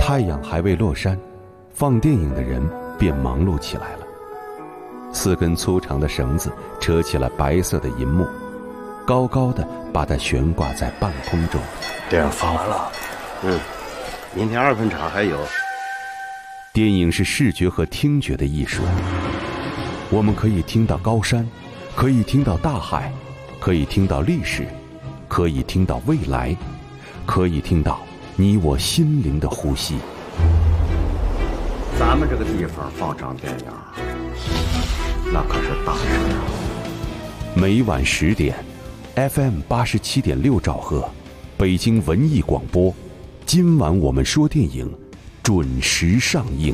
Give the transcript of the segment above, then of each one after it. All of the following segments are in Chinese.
太阳还未落山，放电影的人便忙碌起来了。4根粗长的绳子扯起了白色的银幕，高高的把它悬挂在半空中。 电影放完了， 明天2分场还有。 电影是视觉和听觉的艺术，我们可以听到高山，可以听到大海，可以听到历史，可以听到未来，可以听到你我心灵的呼吸。 咱们这个地方放场电影，那可是大事啊！ 每晚10点 ，FM 87.6兆赫，北京文艺广播。今晚我们说电影，准时上映。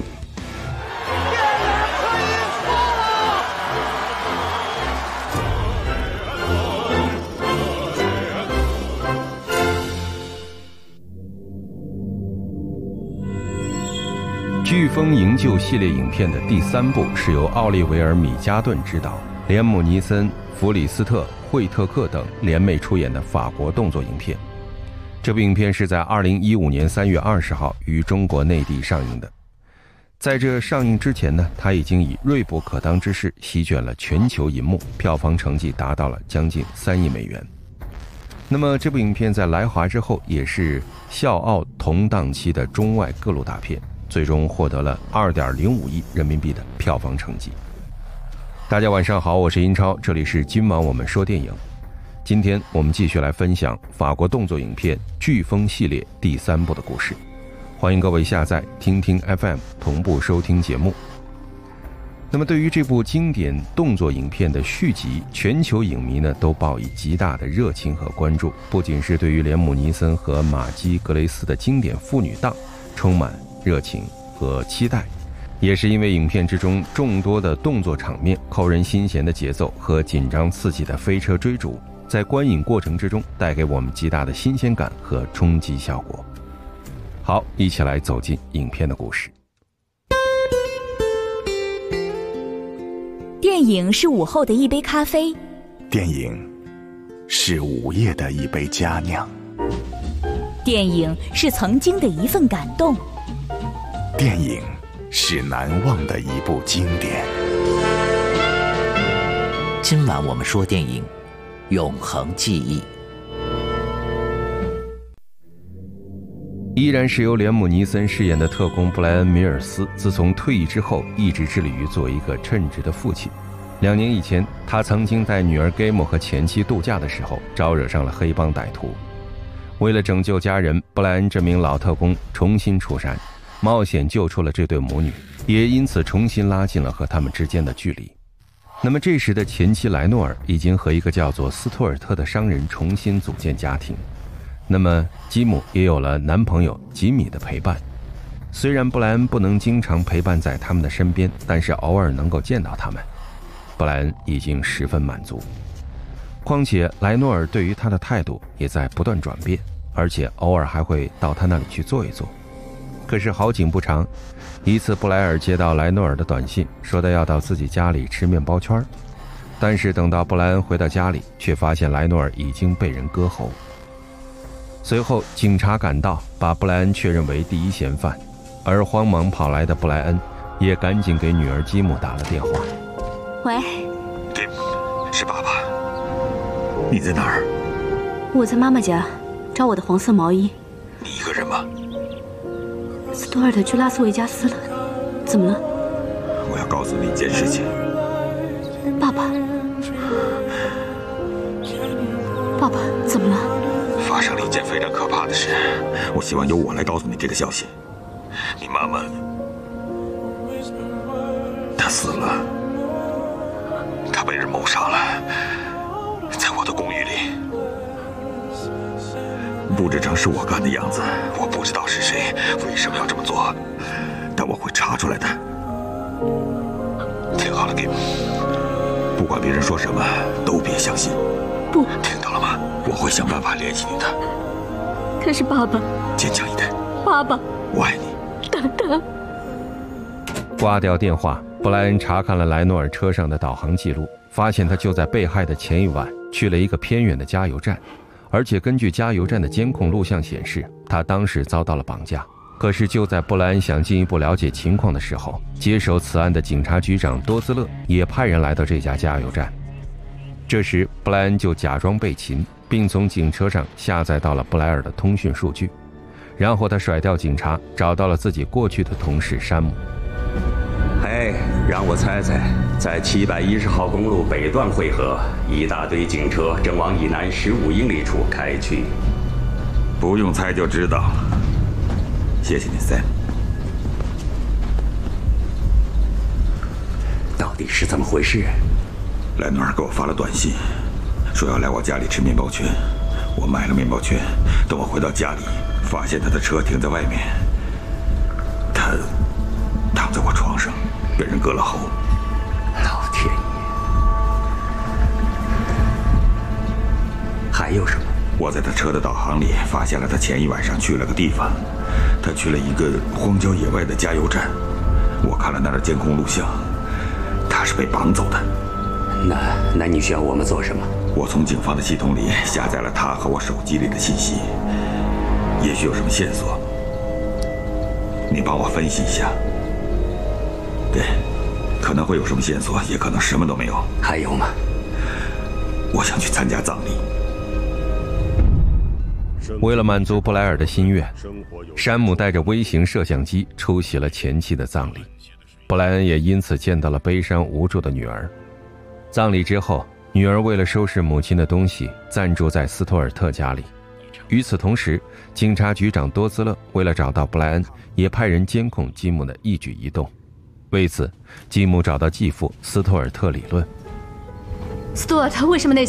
飓风营救系列影片的第3部是由奥利维尔·米加顿执导，连姆·尼森、弗里斯特、惠特克等联袂出演的法国动作影片。这部影片是在2015年3月20号于中国内地上映的。在这上映之前呢，它已经以锐不可当之势席卷了全球银幕，票房成绩达到了将近3亿美元。那么这部影片在来华之后，也是笑傲同档期的中外各路大片，最终获得了2.05亿人民币的票房成绩。大家晚上好，我是英超，这里是今晚我们说电影。今天我们继续来分享法国动作影片《飓风》系列第3部的故事。欢迎各位下载听听 FM 同步收听节目。那么对于这部经典动作影片的续集，全球影迷呢都抱以极大的热情和关注，不仅是对于连姆·尼森和玛姬·格雷斯的经典父女档充满热情和期待，也是因为影片之中众多的动作场面、扣人心弦的节奏和紧张刺激的飞车追逐，在观影过程之中带给我们极大的新鲜感和冲击效果。好，一起来走进影片的故事。 电影是午后的一杯咖啡， 电影是午夜的一杯佳酿， 电影是曾经的一份感动， 电影是难忘的一部经典。 今晚我们说电影，永恒记忆。 依然是由连姆·尼森饰演的特工布莱恩·米尔斯，自从退役之后一直致力于做一个称职的父亲。2年以前，他曾经在女儿 Game 和前妻度假的时候招惹上了黑帮歹徒。为了拯救家人，布莱恩这名老特工重新出山，冒险救出了这对母女，也因此重新拉近了和他们之间的距离。那么这时的前妻莱诺尔已经和一个叫做斯图尔特的商人重新组建家庭。那么基姆也有了男朋友吉米的陪伴。虽然布莱恩不能经常陪伴在他们的身边，但是偶尔能够见到他们，布莱恩已经十分满足。况且莱诺尔对于他的态度也在不断转变，而且偶尔还会到他那里去坐一坐。可是好景不长，一次布莱尔接到莱诺尔的短信，说他要到自己家里吃面包圈，但是等到布莱恩回到家里，却发现莱诺尔已经被人割喉。随后警察赶到，把布莱恩确认为第一嫌犯，而慌忙跑来的布莱恩也赶紧给女儿基姆打了电话。 喂， 对，是爸爸。你在哪儿？ 我在妈妈家找我的黄色毛衣。 你一个人吗？ 斯图尔特去拉斯维加斯了，怎么了？ 我要告诉你一件事情。 爸爸，爸爸，怎么了？ 发生了一件非常可怕的事，我希望由我来告诉你这个消息。你妈妈，她死了，她被人谋杀了，在我的公寓里，布置成是我干的样子。我不知道是谁，为什么要这么做，但我会查出来的。听好了 ，Game， 不管别人说什么，都别相信。 不， 听到了吗？我会想办法联系你的。 可是爸爸， 坚强一点。 爸爸， 我爱你。 等等。 挂掉电话，布莱恩查看了莱诺尔车上的导航记录，发现他就在被害的前一晚去了一个偏远的加油站，而且根据加油站的监控录像显示，他当时遭到了绑架， 可是就在布莱恩想进一步了解情况的时候，接手此案的警察局长多兹勒也派人来到这家加油站。这时布莱恩就假装被擒，并从警车上下载到了布莱尔的通讯数据，然后他甩掉警察，找到了自己过去的同事山姆。 嘿，让我猜猜，在710号公路北段汇合，一大堆警车正往以南15英里处开去。 不用猜就知道。谢谢你，Sam。 到底是怎么回事？ 莱诺尔给我发了短信，说要来我家里吃面包圈。我买了面包圈，等我回到家里，发现他的车停在外面。他躺在我床上，被人割了喉。 老天爷！还有什么？ 我在他车的导航里发现了他前一晚上去了个地方，他去了一个荒郊野外的加油站。我看了那儿的监控录像，他是被绑走的。 那你需要我们做什么？ 我从警方的系统里下载了他和我手机里的信息，也许有什么线索，你帮我分析一下。对，可能会有什么线索，也可能什么都没有。 还有吗？ 我想去参加葬礼。 为了满足布莱尔的心愿，山姆带着微型摄像机出席了前妻的葬礼。布莱恩也因此见到了悲伤无助的女儿。葬礼之后，女儿为了收拾母亲的东西，暂住在斯图尔特家里。与此同时，警察局长多兹勒为了找到布莱恩，也派人监控吉姆的一举一动。为此，吉姆找到继父斯图尔特理论。 斯图尔特，为什么那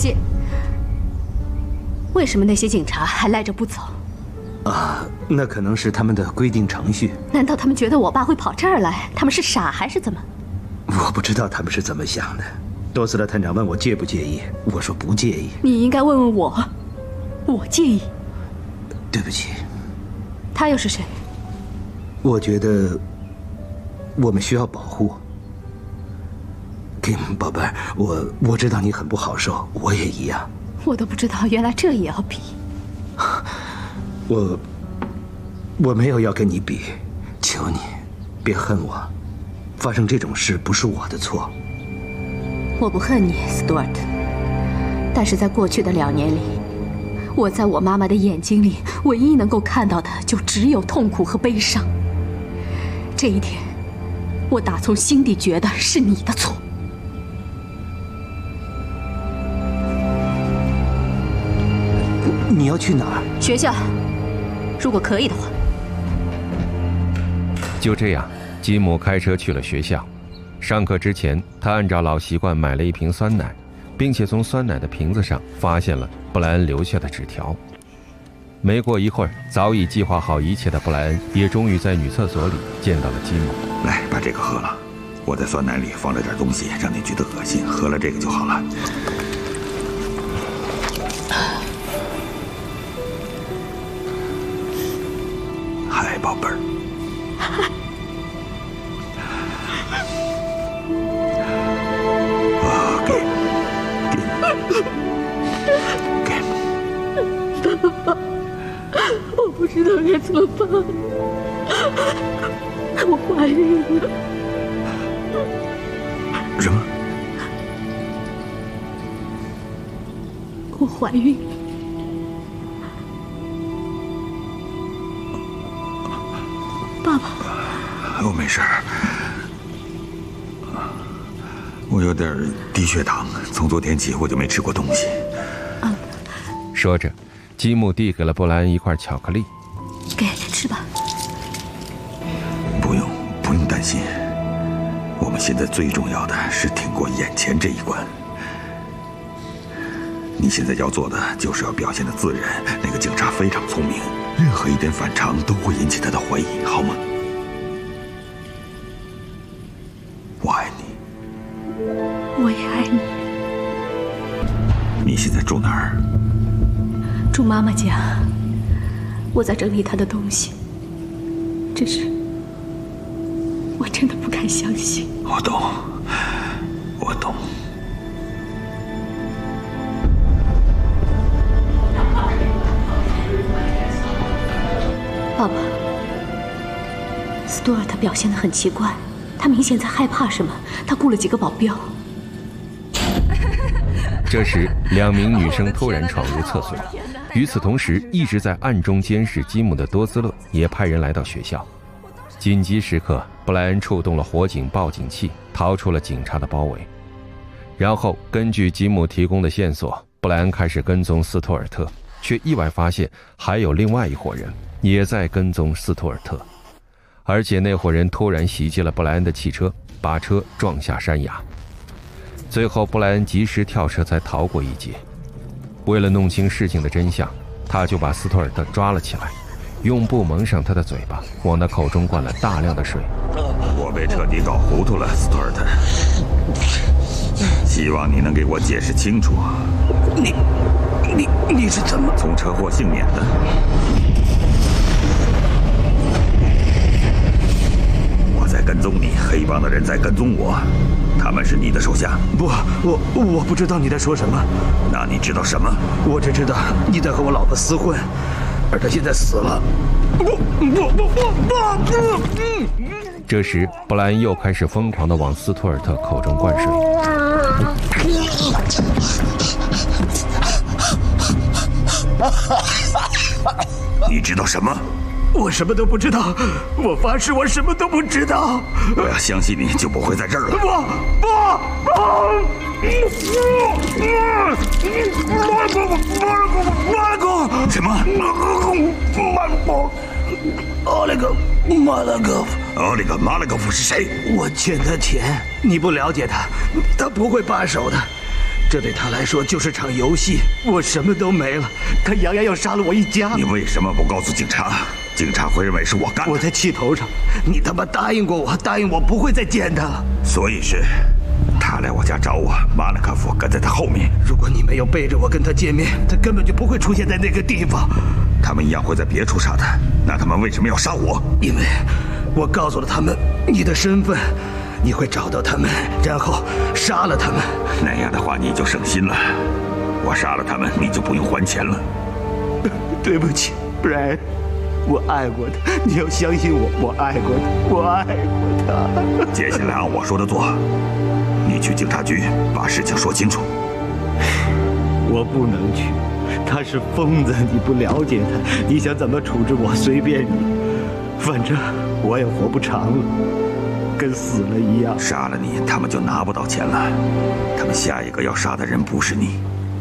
些警察还赖着不走？ 那可能是他们的规定程序。 难道他们觉得我爸会跑这儿来？他们是傻还是怎么？ 我不知道他们是怎么想的。多斯勒探长问我介不介意，我说不介意。 你应该问问我，我介意。 对不起。 他又是谁？ 我觉得我们需要保护。Kim， 宝贝儿，我知道你很不好受，我也一样。 我都不知道，原来这也要比。 我没有要跟你比，求你，别恨我。发生这种事不是我的错。 我不恨你，斯图尔特。但是在过去的2年里，我在我妈妈的眼睛里，唯一能够看到的就只有痛苦和悲伤。这一天，我打从心底觉得是你的错。 你要去哪儿？ 学校，如果可以的话。 就这样，吉姆开车去了学校。上课之前，他按照老习惯买了一瓶酸奶，并且从酸奶的瓶子上发现了布莱恩留下的纸条。没过一会儿，早已计划好一切的布莱恩也终于在女厕所里见到了吉姆。 来，把这个喝了。我在酸奶里放了点东西，让你觉得恶心，喝了这个就好了。嗨，宝贝儿。 我不知道该怎么办。我怀孕了。 什么？ 我怀孕了。爸爸。 我没事儿。我有点低血糖，从昨天起我就没吃过东西。 说着，吉姆递给了布莱恩一块巧克力。 给，吃吧。 不用担心，我们现在最重要的是挺过眼前这一关。你现在要做的就是要表现得自然。那个警察非常聪明，任何一点反常都会引起他的怀疑，好吗？我爱你。 我也爱你。 你现在住哪儿？ 住妈妈家。我在整理她的东西。只是，我真的不敢相信。 我懂。 爸爸， 斯图尔特表现得很奇怪，他明显在害怕什么。他雇了几个保镖。 这时，2名女生突然闯入厕所。与此同时，一直在暗中监视基姆的多兹勒也派人来到学校。紧急时刻，布莱恩触动了火警报警器，逃出了警察的包围。然后根据吉姆提供的线索，布莱恩开始跟踪斯图尔特，却意外发现还有另外一伙人也在跟踪斯图尔特，而且那伙人突然袭击了布莱恩的汽车，把车撞下山崖。最后布莱恩及时跳车才逃过一劫。为了弄清事情的真相，他就把斯图尔特抓了起来，用布蒙上他的嘴巴，往他口中灌了大量的水。 我被彻底搞糊涂了，斯图尔特。希望你能给我解释清楚。 你是怎么从车祸幸免的？我在跟踪你，黑帮的人在跟踪我，他们是你的手下？ 不，我不知道你在说什么。 那你知道什么？ 我只知道你在和我老婆厮混，而她现在死了。 这时，布莱恩又开始疯狂地往斯图尔特口中灌水。 你知道什么？ 我什么都不知道，我发誓我什么都不知道。 我要相信你，就不会在这儿了。什么？ 奥列格马拉戈夫。 奥列格马拉戈夫是谁？ 我欠他钱，你不了解他，他不会罢手的。这对他来说就是场游戏，我什么都没了，他扬言要杀了我一家。 你为什么不告诉警察？警察会认为是我干的。 我在气头上，你他妈答应过我，答应我不会再见他了。 所以是他来我家找我，马拉科夫跟在他后面。 如果你没有背着我跟他见面，他根本就不会出现在那个地方。 他们一样会在别处杀他，那他们为什么要杀我？ 因为我告诉了他们你的身份，你会找到他们，然后杀了他们。 那样的话你就省心了，我杀了他们，你就不用还钱了。 对不起 ，Brian， 我爱过他，你要相信我，我爱过他，我爱过他。 接下来按我说的做，你去警察局把事情说清楚。 我不能去，他是疯子，你不了解他，你想怎么处置我随便你，反正我也活不长了，跟死了一样。 杀了你，他们就拿不到钱了，他们下一个要杀的人不是你。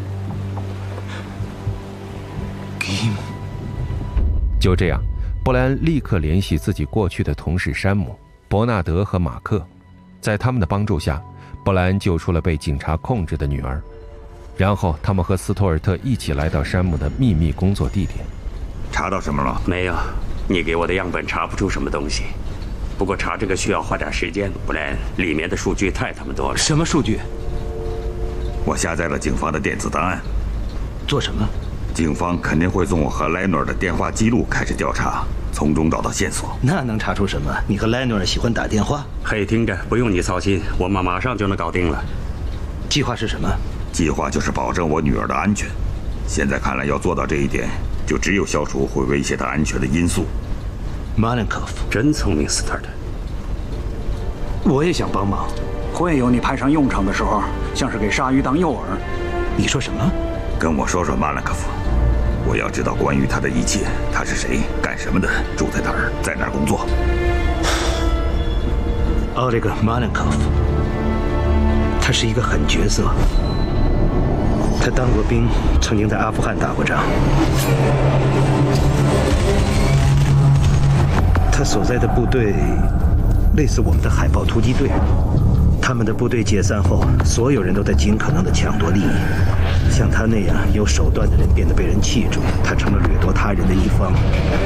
就这样，布莱恩立刻联系自己过去的同事山姆、伯纳德和马克，在他们的帮助下，布莱恩救出了被警察控制的女儿。然后他们和斯图尔特一起来到山姆的秘密工作地点。 查到什么了？ 没有，你给我的样本查不出什么东西。不过查这个需要花点时间，不然里面的数据太他妈多了。 什么数据？ 我下载了警方的电子档案。 做什么？ 警方肯定会从我和莱诺尔的电话记录开始调查，从中找到线索。 那能查出什么？你和莱诺尔喜欢打电话？ 嘿，听着，不用你操心，我们马上就能搞定了。 计划是什么？ 计划就是保证我女儿的安全。现在看来，要做到这一点，就只有消除会威胁她安全的因素。 马林科夫真聪明，斯特尔特。 我也想帮忙。 会有你派上用场的时候，像是给鲨鱼当诱饵。 你说什么？ 跟我说说马兰科夫。我要知道关于他的一切，他是谁，干什么的，住在哪儿，在哪儿工作。 奥列格·马林科夫，他是一个狠角色。他当过兵，曾经在阿富汗打过仗。他所在的部队类似我们的海豹突击队。他们的部队解散后，所有人都在尽可能地抢夺利益。像他那样有手段的人变得被人器重，他成了掠夺他人的一方。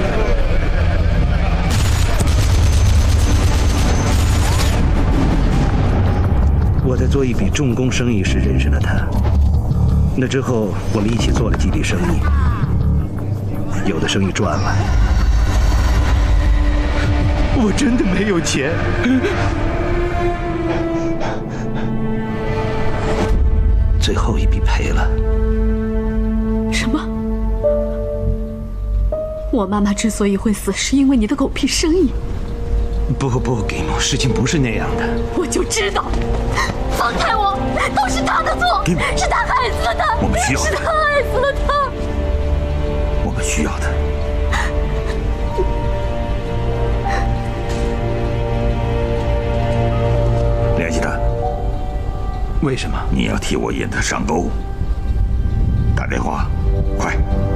我在做一笔重工生意时认识了他，那之后我们一起做了几笔生意，有的生意赚了。我真的没有钱。最后一笔赔了。 什么？我妈妈之所以会死，是因为你的狗屁生意。 不，吉姆，事情不是那样的。 我就知道，放开我，都是他的错，是他害死了他， 我们需要他， 是他害死了他， 我们需要他。联系他。 为什么？ 你要替我引他上钩。打电话，快！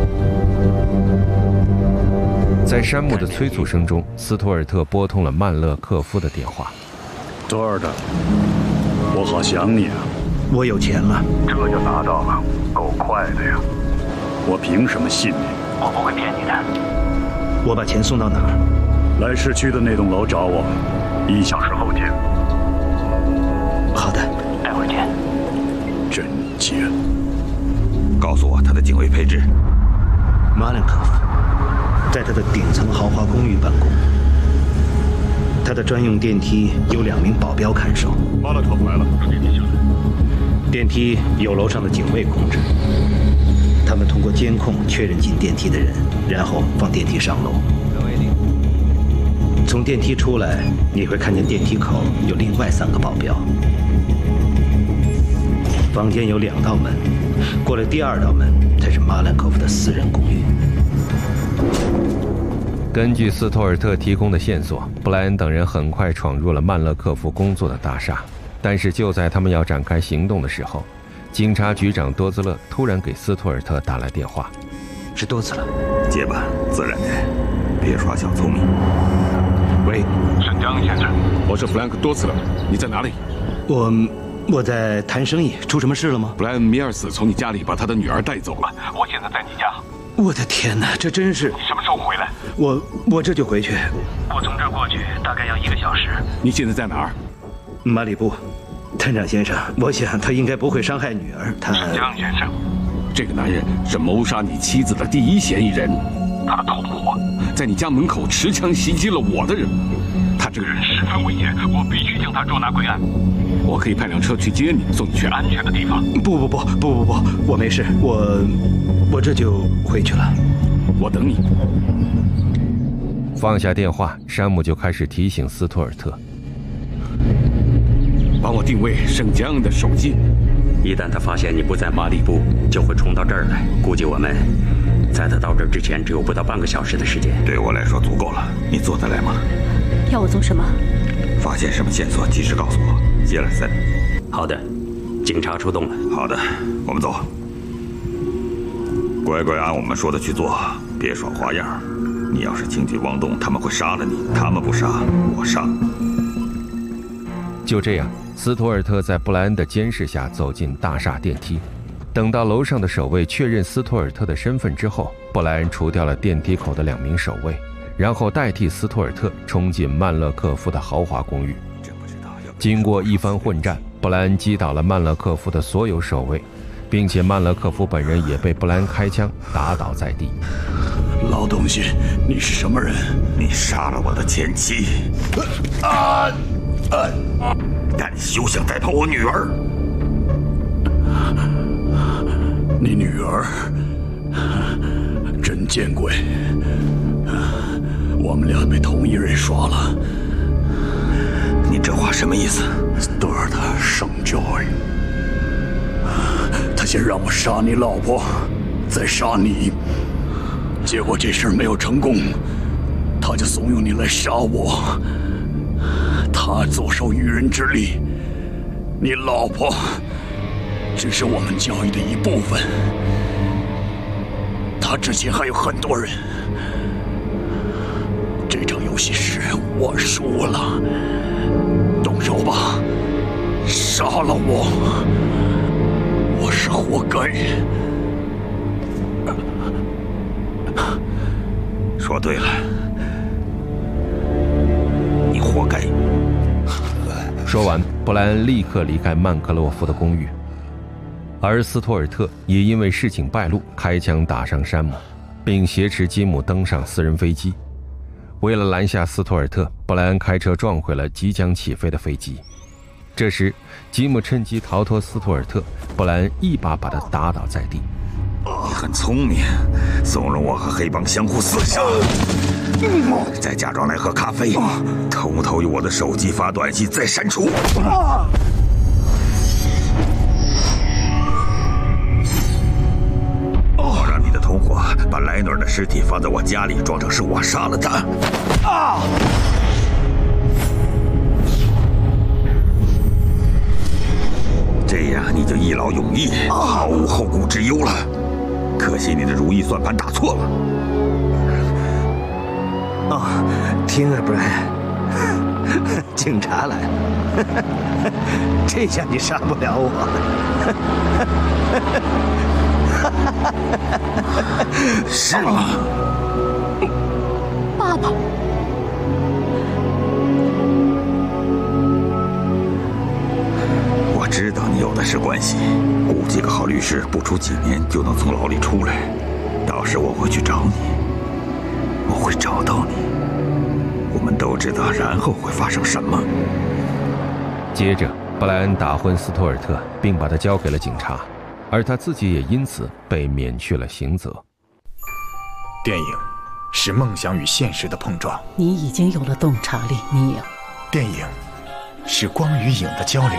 在山姆的催促声中，斯图尔特拨通了曼勒克夫的电话。 多尔特，我好想你啊！ 我有钱了， 这就拿到了，够快的呀！我凭什么信你？ 我不会骗你的。 我把钱送到哪儿？ 来市区的那栋楼找我，1小时后见。 好的， 待会儿见。 真贱！ 告诉我他的警卫配置。 马连科夫在他的顶层豪华公寓办公，他的专用电梯有2名保镖看守。 马勒科夫来了，让电梯下来。 电梯由楼上的警卫控制，他们通过监控确认进电梯的人，然后放电梯上楼。从电梯出来，你会看见电梯口有另外3个保镖。房间有2道门，过了第2道门才是马兰科夫的私人公寓。 根据斯托尔特提供的线索，布莱恩等人很快闯入了曼勒克夫工作的大厦。但是就在他们要展开行动的时候，警察局长多兹勒突然给斯托尔特打来电话。 是多兹勒， 接吧，自然的，别耍小聪明。 喂，沈江先生，我是弗兰克多茨勒，你在哪里？ 我在谈生意，出什么事了吗？ 布莱恩·米尔斯从你家里把他的女儿带走了，我现在在你家。 我的天哪，这真是…… 你什么时候回来？ 我这就回去。 我从这儿过去大概要1个小时。 你现在在哪儿？ 马里布。探长先生，我想他应该不会伤害女儿。他…… 江先生，这个男人是谋杀你妻子的第1嫌疑人，他的同伙在你家门口持枪袭击了我的人。他这个人十分危险，我必须将他捉拿归案。我可以派辆车去接你，送你去安全的地方。 不，我没事，我这就回去了。 我等你。 放下电话，山姆就开始提醒斯托尔特， 帮我定位圣江恩的手机。 一旦他发现你不在马里布，就会冲到这儿来。估计我们在他到这儿之前只有不到半个小时的时间。 对我来说足够了。你做得来吗？ 要我做什么？ 发现什么线索及时告诉我。接了3。 好的，警察出动了。 好的，我们走。乖乖按我们说的去做，别耍花样。你要是轻举妄动，他们会杀了你。他们不杀，我杀。 就这样，斯图尔特在布莱恩的监视下走进大厦电梯。等到楼上的守卫确认斯图尔特的身份之后，布莱恩除掉了电梯口的2名守卫，然后代替斯图尔特冲进曼勒克夫的豪华公寓。经过一番混战，布莱恩击倒了曼勒克夫的所有守卫，并且曼勒克夫本人也被布莱恩开枪打倒在地。 老东西，你是什么人？ 你杀了我的前妻。但你休想再碰我女儿！ 你女儿真见鬼！我们俩被同一人耍了。 你这话什么意思？ 斯图尔特·圣乔伊，他先让我杀你老婆，再杀你，结果这事儿没有成功，他就怂恿你来杀我。他坐收渔人之利，你老婆只是我们交易的一部分。他之前还有很多人。这场游戏是我输了，动手吧，杀了我，我是活该。 说对了，你活该。 说完，布莱恩立刻离开曼克洛夫的公寓，而斯托尔特也因为事情败露，开枪打伤山姆，并挟持吉姆登上私人飞机。为了拦下斯托尔特，布莱恩开车撞毁了即将起飞的飞机。这时，吉姆趁机逃脱斯托尔特，布莱恩一把把他打倒在地。 你很聪明，怂恿我和黑帮相互厮杀。 再假装来喝咖啡，偷偷用我的手机发短信再删除。我让你的同伙把莱诺尔的尸体放在我家里，装成是我杀了他。这样你就一劳永逸，毫无后顾之忧了。可惜你的如意算盘打错了。 听啊，布莱恩，警察来了，这下你杀不了我。 是吗？ 爸爸。 我知道你有的是关系，雇几个好律师，不出几年就能从牢里出来。到时我会去找你，我会找到你。我们都知道然后会发生什么。 接着，布莱恩打昏斯图尔特，并把他交给了警察，而他自己也因此被免去了刑责。 电影是梦想与现实的碰撞， 你已经有了洞察力，尼尔。 电影是光与影的交流。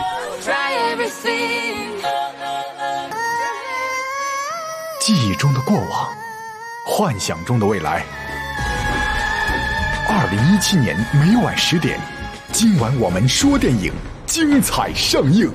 记忆中的过往，幻想中的未来。2017年每晚10点，今晚我们说电影，精彩上映。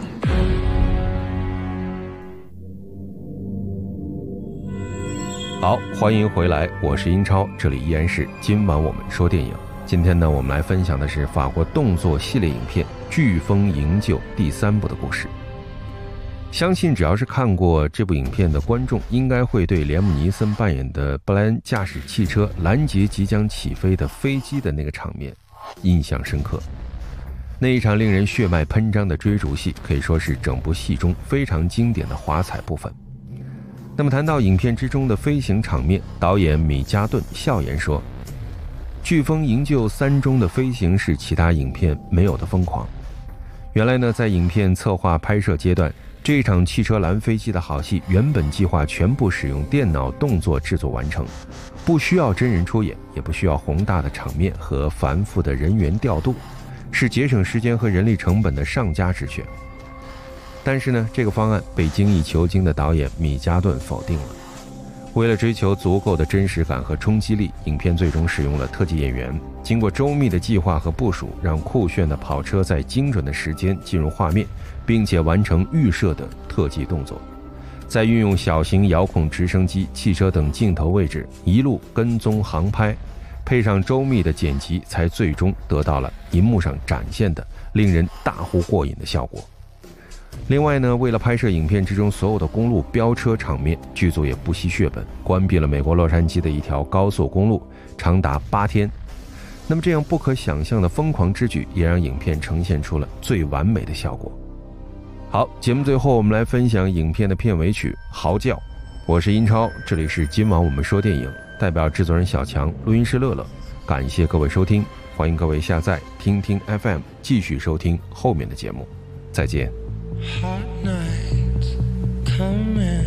好，欢迎回来，我是英超，这里依然是今晚我们说电影。今天呢，我们来分享的是法国动作系列影片《飓风营救》第3部的故事。相信只要是看过这部影片的观众，应该会对连姆尼森扮演的布莱恩驾驶汽车拦截即将起飞的飞机的那个场面印象深刻。那一场令人血脉喷张的追逐戏，可以说是整部戏中非常经典的华彩部分。那么谈到影片之中的飞行场面，导演米加顿笑言说，飓风营救3中的飞行是其他影片没有的疯狂。原来呢，在影片策划拍摄阶段，这场汽车拦飞机的好戏原本计划全部使用电脑动作制作完成，不需要真人出演，也不需要宏大的场面和繁复的人员调度，是节省时间和人力成本的上佳之选。但是呢，这个方案被精益求精的导演米加顿否定了。为了追求足够的真实感和冲击力，影片最终使用了特技演员，经过周密的计划和部署，让酷炫的跑车在精准的时间进入画面，并且完成预设的特技动作。再运用小型遥控直升机、汽车等镜头位置一路跟踪航拍，配上周密的剪辑，才最终得到了银幕上展现的令人大呼过瘾的效果。另外呢，为了拍摄影片之中所有的公路飙车场面，剧组也不惜血本，关闭了美国洛杉矶的一条高速公路，长达8天。那么这样不可想象的疯狂之举，也让影片呈现出了最完美的效果。好，节目最后我们来分享影片的片尾曲《嚎叫》。我是英超，这里是今晚我们说电影，代表制作人小强，录音师乐乐，感谢各位收听，欢迎各位下载听听 FM 继续收听后面的节目，再见。 Hot nights coming,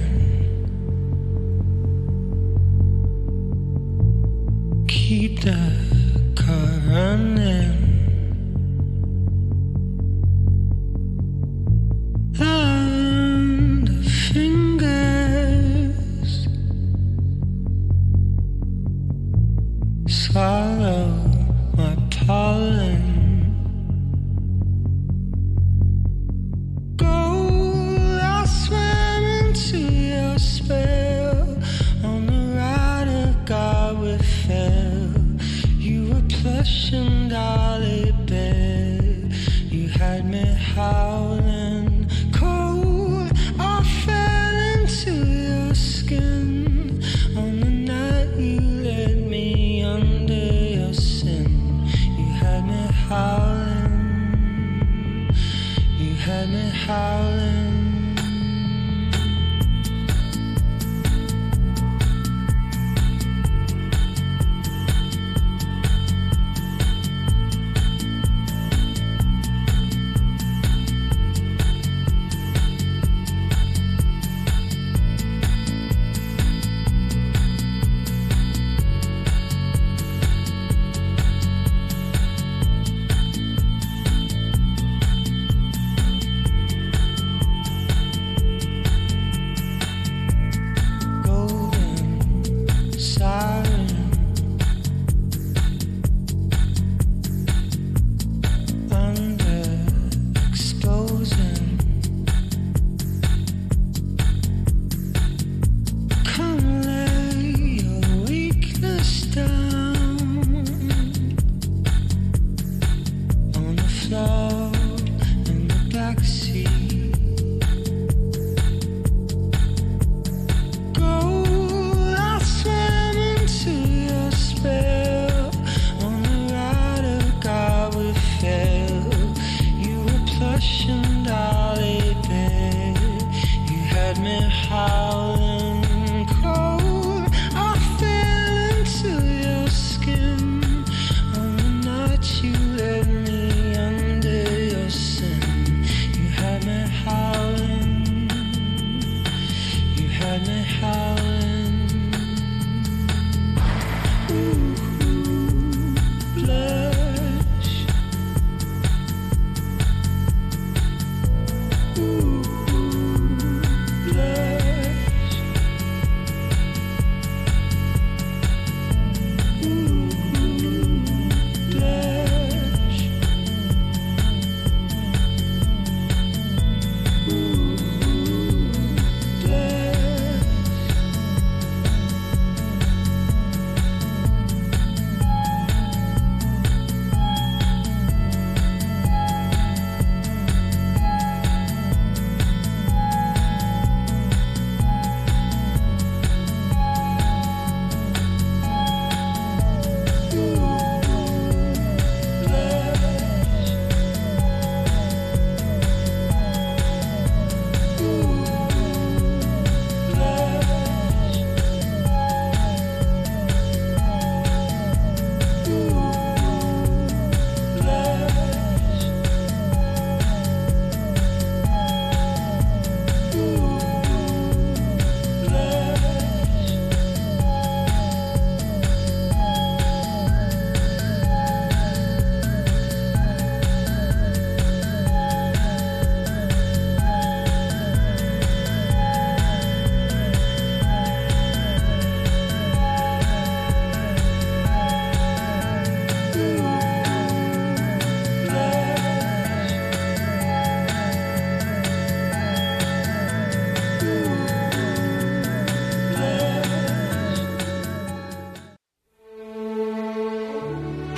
keep the car running, and the fingers swallow my pollen. Plush and darling.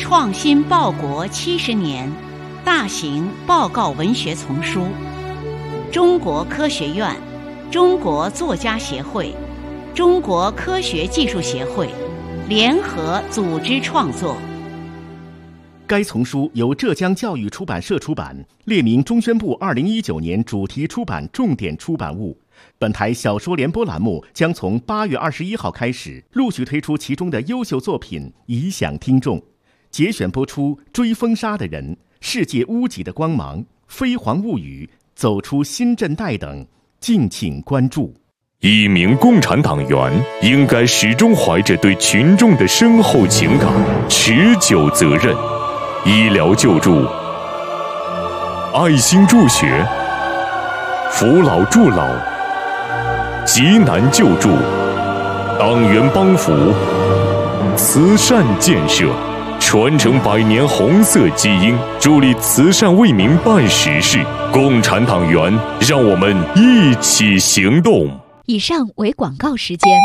创新报国70年大型报告文学丛书，中国科学院、中国作家协会、中国科学技术协会联合组织创作。 该丛书由浙江教育出版社出版，列明中宣部2019年主题出版重点出版物。本台小说联播栏目将从8月21号开始陆续推出其中的优秀作品，以享听众。节选播出《追风沙的人》、《世界屋脊的光芒》、《飞黄物语》、《走出新震带》等，敬请关注。 一名共产党员应该始终怀着对群众的深厚情感、持久责任。医疗救助、爱心助学、扶老助老、急难救助、党员帮扶、慈善建设，传承100年红色基因，助力慈善为民办实事。共产党员，让我们一起行动。 以上为广告时间。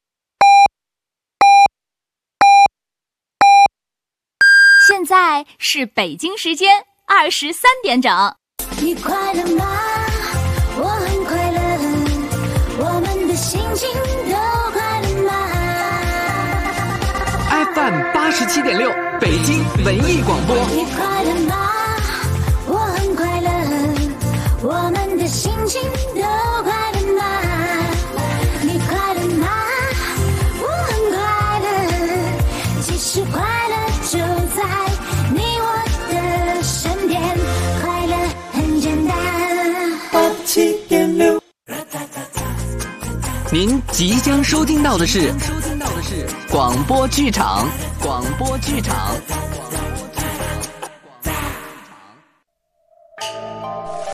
现在是北京时间23点整。 你快乐吗？我很快乐，我们的心情都快乐吗 ？FM87.6，北京文艺广播。 你快乐吗？我很快乐，我们的心情都快乐吗？你快乐吗？我很快乐，其实快乐就在你我的身边，快乐很简单。87.6， 您即将收听到的是广播剧场。